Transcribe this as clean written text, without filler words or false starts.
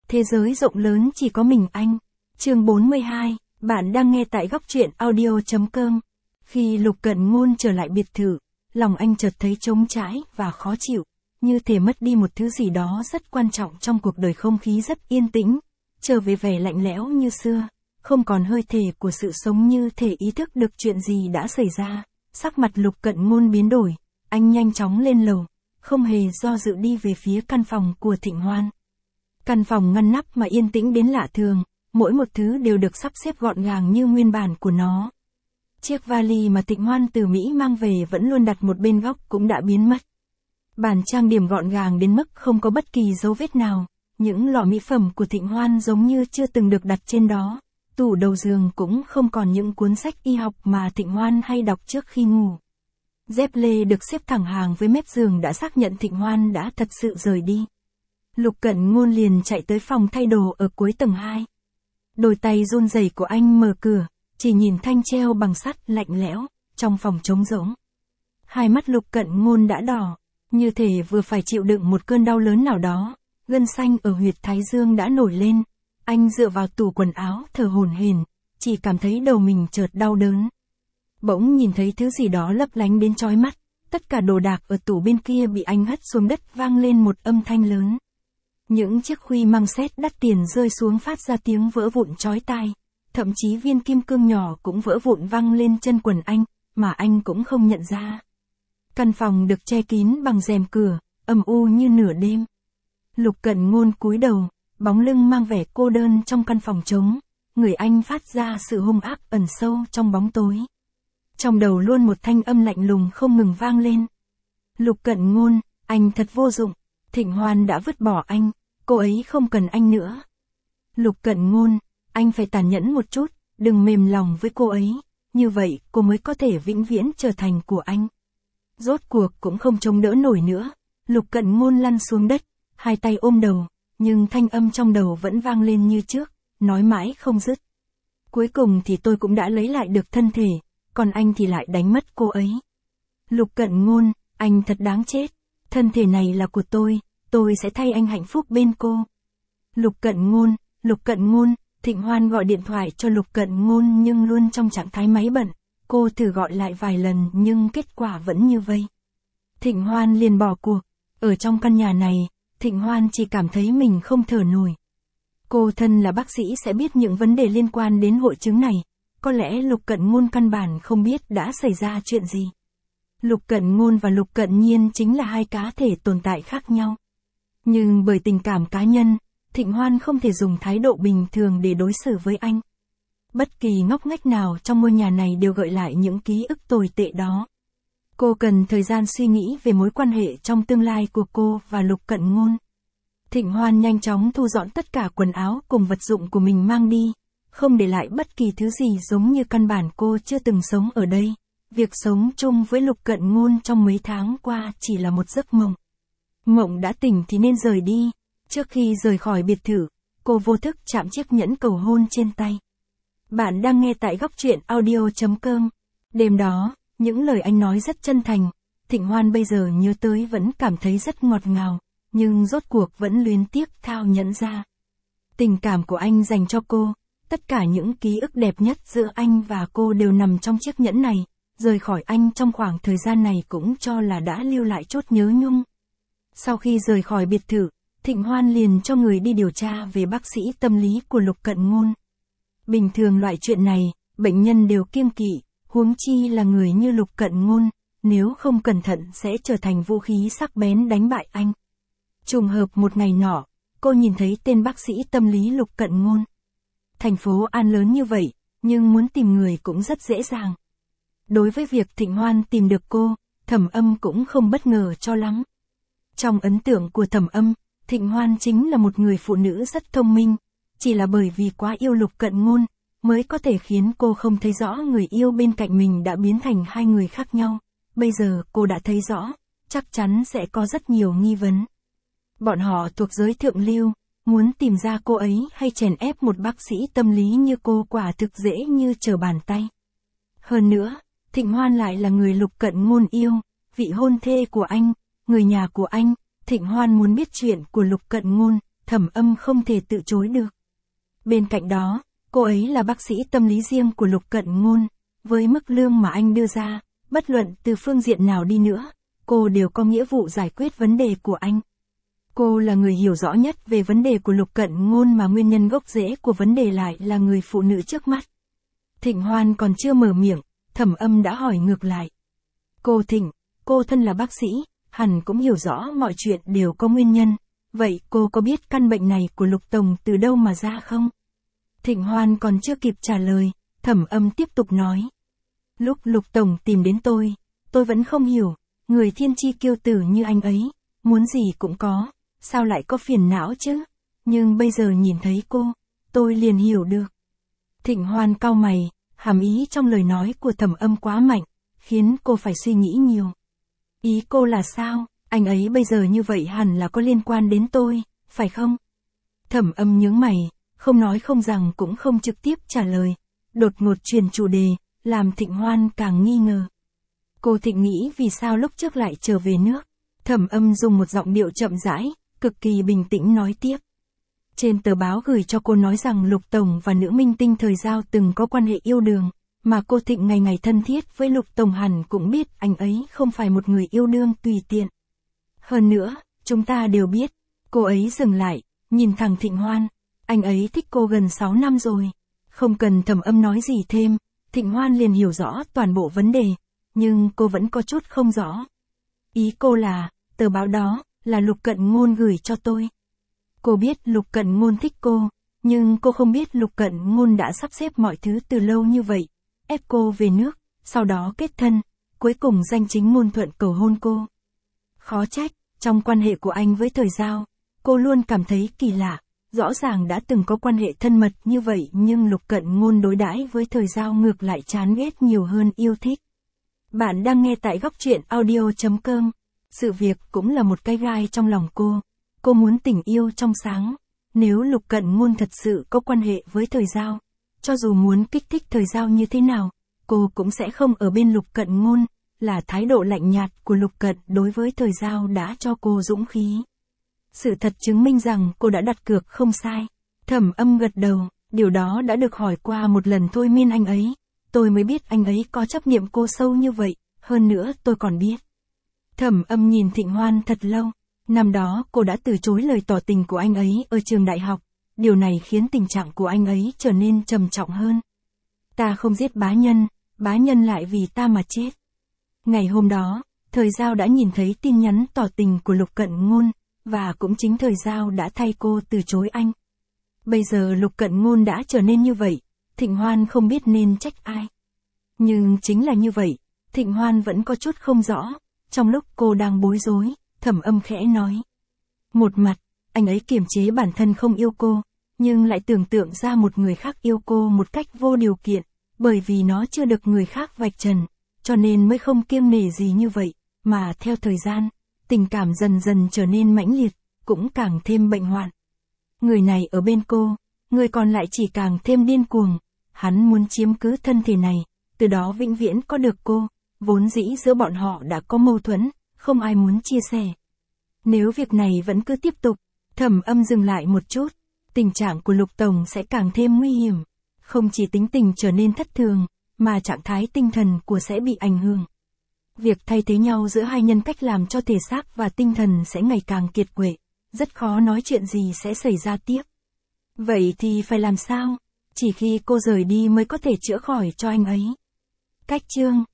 Thế giới rộng lớn chỉ có mình anh. Chương 42, bạn đang nghe tại góc truyện audio.com. Khi Lục Cận Ngôn trở lại biệt thự, lòng anh chợt thấy trống trải và khó chịu, như thể mất đi một thứ gì đó rất quan trọng trong cuộc đời. Không khí rất yên tĩnh, trở về vẻ lạnh lẽo như xưa, không còn hơi thở của sự sống, như thể ý thức được chuyện gì đã xảy ra. Sắc mặt Lục Cận Ngôn biến đổi, anh nhanh chóng lên lầu, không hề do dự đi về phía căn phòng của Thịnh Hoan. Căn phòng ngăn nắp mà yên tĩnh đến lạ thường, mỗi một thứ đều được sắp xếp gọn gàng như nguyên bản của nó. Chiếc vali mà Thịnh Hoan từ Mỹ mang về vẫn luôn đặt một bên góc cũng đã biến mất. Bàn trang điểm gọn gàng đến mức không có bất kỳ dấu vết nào, những lọ mỹ phẩm của Thịnh Hoan giống như chưa từng được đặt trên đó. Tủ đầu giường cũng không còn những cuốn sách y học mà Thịnh Hoan hay đọc trước khi ngủ. Dép lê được xếp thẳng hàng với mép giường đã xác nhận Thịnh Hoan đã thật sự rời đi. Lục Cận Ngôn liền chạy tới phòng thay đồ ở cuối tầng 2. Đôi tay run rẩy của anh mở cửa, chỉ nhìn thanh treo bằng sắt lạnh lẽo, trong phòng trống rỗng. Hai mắt Lục Cận Ngôn đã đỏ, như thể vừa phải chịu đựng một cơn đau lớn nào đó, gân xanh ở huyệt thái dương đã nổi lên. Anh dựa vào tủ quần áo thở hổn hển, chỉ cảm thấy đầu mình chợt đau đớn. Bỗng nhìn thấy thứ gì đó lấp lánh đến chói mắt, tất cả đồ đạc ở tủ bên kia bị anh hất xuống đất, vang lên một âm thanh lớn. Những chiếc khuy măng sét đắt tiền rơi xuống phát ra tiếng vỡ vụn chói tai, thậm chí viên kim cương nhỏ cũng vỡ vụn văng lên chân quần anh, mà anh cũng không nhận ra. Căn phòng được che kín bằng rèm cửa, âm u như nửa đêm. Lục Cận Ngôn cúi đầu, bóng lưng mang vẻ cô đơn trong căn phòng trống, người anh phát ra sự hung ác ẩn sâu trong bóng tối. Trong đầu luôn một thanh âm lạnh lùng không ngừng vang lên. Lục Cận Ngôn, anh thật vô dụng, Thịnh Hoan đã vứt bỏ anh, cô ấy không cần anh nữa. Lục Cận Ngôn, anh phải tàn nhẫn một chút, đừng mềm lòng với cô ấy, như vậy cô mới có thể vĩnh viễn trở thành của anh. Rốt cuộc cũng không chống đỡ nổi nữa, Lục Cận Ngôn lăn xuống đất, hai tay ôm đầu, nhưng thanh âm trong đầu vẫn vang lên như trước, nói mãi không dứt. Cuối cùng thì tôi cũng đã lấy lại được thân thể, còn anh thì lại đánh mất cô ấy. Lục Cận Ngôn, anh thật đáng chết, thân thể này là của tôi sẽ thay anh hạnh phúc bên cô. Lục Cận Ngôn, Thịnh Hoan gọi điện thoại cho Lục Cận Ngôn nhưng luôn trong trạng thái máy bận, cô thử gọi lại vài lần nhưng kết quả vẫn như vây. Thịnh Hoan liền bỏ cuộc, ở trong căn nhà này, Thịnh Hoan chỉ cảm thấy mình không thở nổi. Cô thân là bác sĩ sẽ biết những vấn đề liên quan đến hội chứng này, có lẽ Lục Cận Ngôn căn bản không biết đã xảy ra chuyện gì. Lục Cận Ngôn và Lục Cận Nhiên chính là hai cá thể tồn tại khác nhau. Nhưng bởi tình cảm cá nhân, Thịnh Hoan không thể dùng thái độ bình thường để đối xử với anh. Bất kỳ ngóc ngách nào trong ngôi nhà này đều gợi lại những ký ức tồi tệ đó. Cô cần thời gian suy nghĩ về mối quan hệ trong tương lai của cô và Lục Cận Ngôn. Thịnh Hoan nhanh chóng thu dọn tất cả quần áo cùng vật dụng của mình mang đi, không để lại bất kỳ thứ gì, giống như căn bản cô chưa từng sống ở đây. Việc sống chung với Lục Cận Ngôn trong mấy tháng qua chỉ là một giấc mộng. Mộng đã tỉnh thì nên rời đi. Trước khi rời khỏi biệt thự, cô vô thức chạm chiếc nhẫn cầu hôn trên tay. Bạn đang nghe tại góc truyện audio.com. Đêm đó, những lời anh nói rất chân thành, Thịnh Hoan bây giờ nhớ tới vẫn cảm thấy rất ngọt ngào, nhưng rốt cuộc vẫn luyến tiếc thao nhẫn ra. Tình cảm của anh dành cho cô, tất cả những ký ức đẹp nhất giữa anh và cô đều nằm trong chiếc nhẫn này, rời khỏi anh trong khoảng thời gian này cũng cho là đã lưu lại chốt nhớ nhung. Sau khi rời khỏi biệt thự, Thịnh Hoan liền cho người đi điều tra về bác sĩ tâm lý của Lục Cận Ngôn. Bình thường loại chuyện này, bệnh nhân đều kiêng kỵ, huống chi là người như Lục Cận Ngôn, nếu không cẩn thận sẽ trở thành vũ khí sắc bén đánh bại anh. Trùng hợp một ngày nọ, cô nhìn thấy tên bác sĩ tâm lý Lục Cận Ngôn. Thành phố An lớn như vậy, nhưng muốn tìm người cũng rất dễ dàng. Đối với việc Thịnh Hoan tìm được cô, Thẩm Âm cũng không bất ngờ cho lắm. Trong ấn tượng của Thẩm Âm, Thịnh Hoan chính là một người phụ nữ rất thông minh, chỉ là bởi vì quá yêu Lục Cận Ngôn, mới có thể khiến cô không thấy rõ người yêu bên cạnh mình đã biến thành hai người khác nhau. Bây giờ cô đã thấy rõ, chắc chắn sẽ có rất nhiều nghi vấn. Bọn họ thuộc giới thượng lưu, muốn tìm ra cô ấy hay chèn ép một bác sĩ tâm lý như cô quả thực dễ như trở bàn tay. Hơn nữa, Thịnh Hoan lại là người Lục Cận Ngôn yêu, vị hôn thê của anh, người nhà của anh. Thịnh Hoan muốn biết chuyện của Lục Cận Ngôn, Thẩm Âm không thể từ chối được. Bên cạnh đó, cô ấy là bác sĩ tâm lý riêng của Lục Cận Ngôn, với mức lương mà anh đưa ra, bất luận từ phương diện nào đi nữa, cô đều có nghĩa vụ giải quyết vấn đề của anh. Cô là người hiểu rõ nhất về vấn đề của Lục Cận Ngôn mà nguyên nhân gốc rễ của vấn đề lại là người phụ nữ trước mắt. Thịnh Hoan còn chưa mở miệng, Thẩm Âm đã hỏi ngược lại. Cô Thịnh, cô thân là bác sĩ, hẳn cũng hiểu rõ mọi chuyện đều có nguyên nhân, vậy cô có biết căn bệnh này của Lục Tổng từ đâu mà ra không? Thịnh Hoan còn chưa kịp trả lời, Thẩm Âm tiếp tục nói. Lúc Lục Tổng tìm đến tôi vẫn không hiểu, người thiên chi kiêu tử như anh ấy, muốn gì cũng có, sao lại có phiền não chứ? Nhưng bây giờ nhìn thấy cô, tôi liền hiểu được. Thịnh Hoan cau mày, hàm ý trong lời nói của Thẩm Âm quá mạnh, khiến cô phải suy nghĩ nhiều. Ý cô là sao? Anh ấy bây giờ như vậy hẳn là có liên quan đến tôi, phải không? Thẩm Âm nhướng mày, không nói không rằng cũng không trực tiếp trả lời. Đột ngột chuyển chủ đề, làm Thịnh Hoan càng nghi ngờ. Cô Thịnh nghĩ vì sao lúc trước lại trở về nước. Thẩm Âm dùng một giọng điệu chậm rãi, cực kỳ bình tĩnh nói tiếp. Trên tờ báo gửi cho cô nói rằng Lục Tổng và nữ minh tinh Thời Giao từng có quan hệ yêu đương, mà cô Thịnh ngày ngày thân thiết với Lục Tổng hẳn cũng biết anh ấy không phải một người yêu đương tùy tiện. Hơn nữa, chúng ta đều biết, cô ấy dừng lại, nhìn thẳng Thịnh Hoan, anh ấy thích cô gần 6 năm rồi. Không cần Thẩm Âm nói gì thêm, Thịnh Hoan liền hiểu rõ toàn bộ vấn đề, nhưng cô vẫn có chút không rõ. Ý cô là, tờ báo đó, là Lục Cận Ngôn gửi cho tôi. Cô biết Lục Cận Ngôn thích cô, nhưng cô không biết Lục Cận Ngôn đã sắp xếp mọi thứ từ lâu như vậy, ép cô về nước, sau đó kết thân, cuối cùng danh chính ngôn thuận cầu hôn cô. Khó trách, trong quan hệ của anh với Thời Giao, cô luôn cảm thấy kỳ lạ, rõ ràng đã từng có quan hệ thân mật như vậy nhưng Lục Cận Ngôn đối đãi với Thời Giao ngược lại chán ghét nhiều hơn yêu thích. Bạn đang nghe tại góc truyện audio.com. Sự việc cũng là một cái gai trong lòng cô muốn tình yêu trong sáng. Nếu Lục Cận Ngôn thật sự có quan hệ với Thời Giao, cho dù muốn kích thích Thời Giao như thế nào, cô cũng sẽ không ở bên Lục Cận Ngôn, là thái độ lạnh nhạt của Lục Cận đối với Thời Giao đã cho cô dũng khí. Sự thật chứng minh rằng cô đã đặt cược không sai. Thẩm Âm gật đầu, điều đó đã được hỏi qua một lần thôi miên anh ấy. Tôi mới biết anh ấy có chấp niệm cô sâu như vậy, hơn nữa tôi còn biết. Thẩm Âm nhìn Thịnh Hoan thật lâu. Năm đó cô đã từ chối lời tỏ tình của anh ấy ở trường đại học, điều này khiến tình trạng của anh ấy trở nên trầm trọng hơn. Ta không giết bá nhân lại vì ta mà chết. Ngày hôm đó, Thời Giao đã nhìn thấy tin nhắn tỏ tình của Lục Cận Ngôn, và cũng chính Thời Giao đã thay cô từ chối anh. Bây giờ Lục Cận Ngôn đã trở nên như vậy, Thịnh Hoan không biết nên trách ai. Nhưng chính là như vậy, Thịnh Hoan vẫn có chút không rõ, trong lúc cô đang bối rối. Thẩm Âm khẽ nói. Một mặt, anh ấy kiềm chế bản thân không yêu cô, nhưng lại tưởng tượng ra một người khác yêu cô một cách vô điều kiện, bởi vì nó chưa được người khác vạch trần, cho nên mới không kiêng nể gì như vậy, mà theo thời gian, tình cảm dần dần trở nên mãnh liệt, cũng càng thêm bệnh hoạn. Người này ở bên cô, người còn lại chỉ càng thêm điên cuồng, hắn muốn chiếm cứ thân thể này, từ đó vĩnh viễn có được cô, vốn dĩ giữa bọn họ đã có mâu thuẫn. Không ai muốn chia sẻ. Nếu việc này vẫn cứ tiếp tục, Thẩm Âm dừng lại một chút, tình trạng của Lục Tổng sẽ càng thêm nguy hiểm. Không chỉ tính tình trở nên thất thường, mà trạng thái tinh thần của sẽ bị ảnh hưởng. Việc thay thế nhau giữa hai nhân cách làm cho thể xác và tinh thần sẽ ngày càng kiệt quệ, rất khó nói chuyện gì sẽ xảy ra tiếp. Vậy thì phải làm sao? Chỉ khi cô rời đi mới có thể chữa khỏi cho anh ấy. Cách chương